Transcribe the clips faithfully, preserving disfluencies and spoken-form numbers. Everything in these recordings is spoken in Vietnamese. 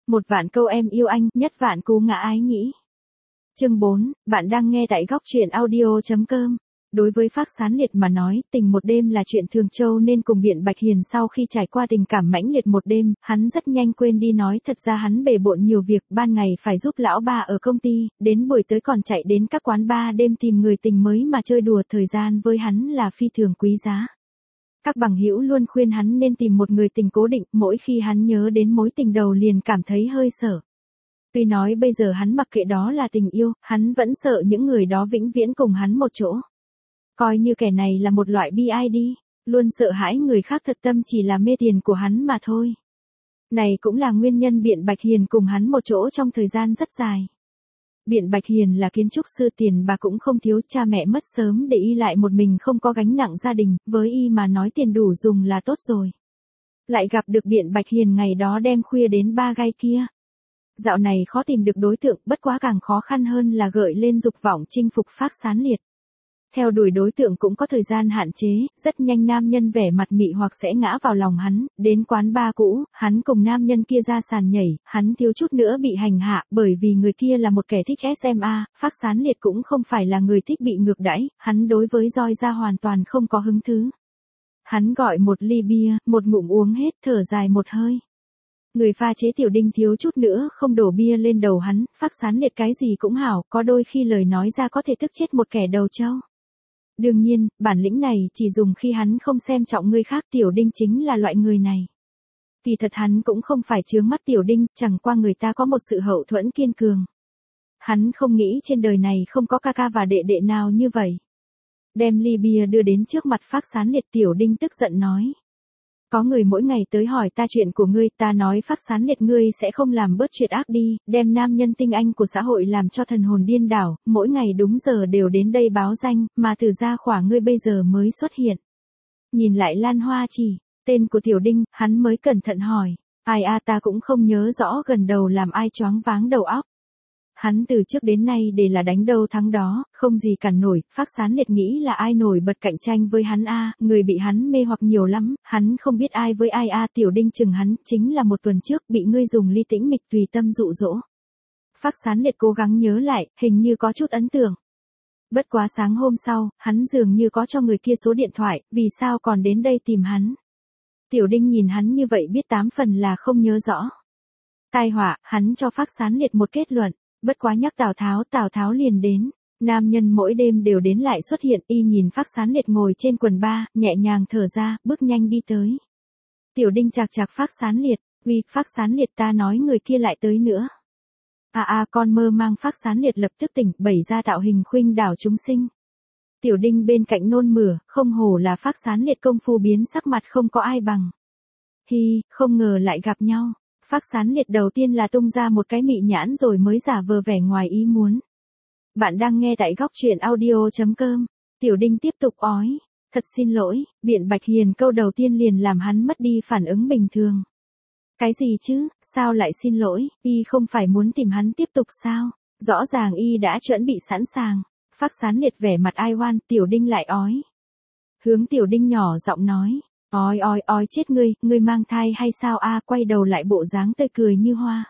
Một vạn câu em yêu anh, nhất vạn cú ngã ái nhĩ. Chương bốn, bạn đang nghe tại góc truyện audio chấm com. Đối với Phác Sán Liệt mà nói, tình một đêm là chuyện thường châu nên cùng Biện Bạch Hiền sau khi trải qua tình cảm mãnh liệt một đêm, hắn rất nhanh quên đi nói thật ra hắn bề bộn nhiều việc, ban ngày phải giúp lão ba ở công ty, đến buổi tới còn chạy đến các quán bar đêm tìm người tình mới mà chơi đùa, thời gian với hắn là phi thường quý giá. Các bằng hữu luôn khuyên hắn nên tìm một người tình cố định, mỗi khi hắn nhớ đến mối tình đầu liền cảm thấy hơi sợ. Tuy nói bây giờ hắn mặc kệ đó là tình yêu, hắn vẫn sợ những người đó vĩnh viễn cùng hắn một chỗ. Coi như kẻ này là một loại bi ai đi, luôn sợ hãi người khác thật tâm chỉ là mê tiền của hắn mà thôi. Này cũng là nguyên nhân Biện Bạch Hiền cùng hắn một chỗ trong thời gian rất dài. Biện Bạch Hiền là kiến trúc sư, tiền bà cũng không thiếu, cha mẹ mất sớm để y lại một mình không có gánh nặng gia đình, với y mà nói tiền đủ dùng là tốt rồi. Lại gặp được Biện Bạch Hiền ngày đó đêm khuya đến ba gai kia. Dạo này khó tìm được đối tượng, bất quá càng khó khăn hơn là gợi lên dục vọng chinh phục Phác Sán Liệt. Theo đuổi đối tượng cũng có thời gian hạn chế, rất nhanh nam nhân vẻ mặt mị hoặc sẽ ngã vào lòng hắn, đến quán bar cũ, hắn cùng nam nhân kia ra sàn nhảy, hắn thiếu chút nữa bị hành hạ, bởi vì người kia là một kẻ thích ét em a, Phác Sán Liệt cũng không phải là người thích bị ngược đãi, hắn đối với roi da hoàn toàn không có hứng thú. Hắn gọi một ly bia, một ngụm uống hết, thở dài một hơi. Người pha chế Tiểu Đinh thiếu chút nữa không đổ bia lên đầu hắn, Phác Sán Liệt cái gì cũng hảo, có đôi khi lời nói ra có thể tức chết một kẻ đầu trâu. Đương nhiên, bản lĩnh này chỉ dùng khi hắn không xem trọng người khác, Tiểu Đinh chính là loại người này. Kỳ thật hắn cũng không phải chướng mắt Tiểu Đinh, chẳng qua người ta có một sự hậu thuẫn kiên cường. Hắn không nghĩ trên đời này không có ca ca và đệ đệ nào như vậy. Đem ly bia đưa đến trước mặt Phác Sán Liệt, Tiểu Đinh tức giận nói. Có người mỗi ngày tới hỏi ta chuyện của ngươi, ta nói Phác Sán Liệt ngươi sẽ không làm bớt chuyện ác đi, đem nam nhân tinh anh của xã hội làm cho thần hồn điên đảo, mỗi ngày đúng giờ đều đến đây báo danh, mà từ gia khỏa ngươi bây giờ mới xuất hiện. Nhìn lại Lan Hoa Chỉ, tên của Tiểu Đinh, hắn mới cẩn thận hỏi, ai a ta cũng không nhớ rõ gần đầu làm ai choáng váng đầu óc. Hắn từ trước đến nay để là đánh đâu thắng đó, không gì cản nổi, Phác Sán Liệt nghĩ là ai nổi bật cạnh tranh với hắn a, người bị hắn mê hoặc nhiều lắm, hắn không biết ai với ai a, Tiểu Đinh chừng hắn, chính là một tuần trước bị ngươi dùng ly tĩnh mịch tùy tâm dụ dỗ. Phác Sán Liệt cố gắng nhớ lại, hình như có chút ấn tượng. Bất quá sáng hôm sau, hắn dường như có cho người kia số điện thoại, vì sao còn đến đây tìm hắn. Tiểu Đinh nhìn hắn như vậy biết tám phần là không nhớ rõ. Tai họa, hắn cho Phác Sán Liệt một kết luận. Bất quá nhắc Tào Tháo, Tào Tháo liền đến. Nam nhân mỗi đêm đều đến lại xuất hiện, y nhìn Phác Sán Liệt ngồi trên quần ba, nhẹ nhàng thở ra, bước nhanh đi tới. Tiểu Đinh chạc chạc Phác Sán Liệt, uy, Phác Sán Liệt ta nói người kia lại tới nữa. À à con mơ mang Phác Sán Liệt lập tức tỉnh, bày ra tạo hình khuynh đảo chúng sinh. Tiểu Đinh bên cạnh nôn mửa, không hổ là Phác Sán Liệt công phu biến sắc mặt không có ai bằng. Hi, không ngờ lại gặp nhau. Phác Sán Liệt đầu tiên là tung ra một cái mị nhãn rồi mới giả vờ vẻ ngoài ý muốn. Bạn đang nghe tại góc truyện audio chấm com. Tiểu Đinh tiếp tục ói. Thật xin lỗi, Biện Bạch Hiền câu đầu tiên liền làm hắn mất đi phản ứng bình thường. Cái gì chứ, sao lại xin lỗi, y không phải muốn tìm hắn tiếp tục sao? Rõ ràng y đã chuẩn bị sẵn sàng. Phác Sán Liệt vẻ mặt ai oan, Tiểu Đinh lại ói. Hướng Tiểu Đinh nhỏ giọng nói. Ói ói ói chết ngươi, ngươi mang thai hay sao a, quay đầu lại bộ dáng tươi cười như hoa.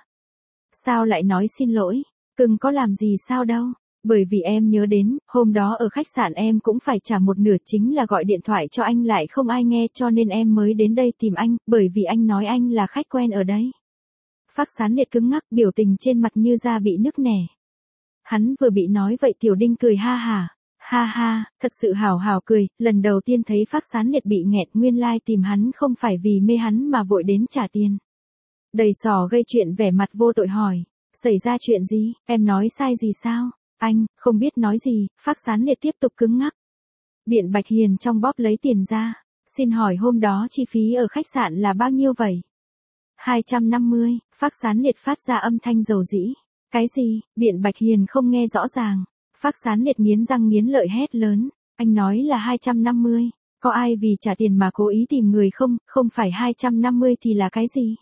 Sao lại nói xin lỗi, cưng có làm gì sao đâu, bởi vì em nhớ đến, hôm đó ở khách sạn em cũng phải trả một nửa, chính là gọi điện thoại cho anh lại không ai nghe cho nên em mới đến đây tìm anh, bởi vì anh nói anh là khách quen ở đây. Phác Sán Liệt cứng ngắc, biểu tình trên mặt như da bị nứt nẻ. Hắn vừa bị nói vậy Tiểu Đinh cười ha hả. Ha ha, thật sự hào hào cười, lần đầu tiên thấy Phác Sán Liệt bị nghẹt, nguyên lai like tìm hắn không phải vì mê hắn mà vội đến trả tiền. Đầy sò gây chuyện vẻ mặt vô tội hỏi, xảy ra chuyện gì, em nói sai gì sao, anh, không biết nói gì, Phác Sán Liệt tiếp tục cứng ngắc. Biện Bạch Hiền trong bóp lấy tiền ra, xin hỏi hôm đó chi phí ở khách sạn là bao nhiêu vậy? hai trăm năm mươi, Phác Sán Liệt phát ra âm thanh dầu dĩ. Cái gì, Biện Bạch Hiền không nghe rõ ràng. Phác Sán Liệt nghiến răng nghiến lợi hét lớn, anh nói là hai trăm năm mươi, có ai vì trả tiền mà cố ý tìm người không, không phải hai trăm năm mươi thì là cái gì?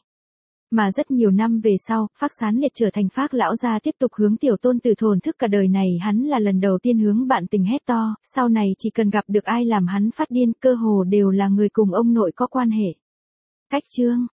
Mà rất nhiều năm về sau, Phác Sán Liệt trở thành Phác lão gia tiếp tục hướng tiểu tôn tử thổn thức cả đời này, hắn là lần đầu tiên hướng bạn tình hét to, sau này chỉ cần gặp được ai làm hắn phát điên, cơ hồ đều là người cùng ông nội có quan hệ. Cách chương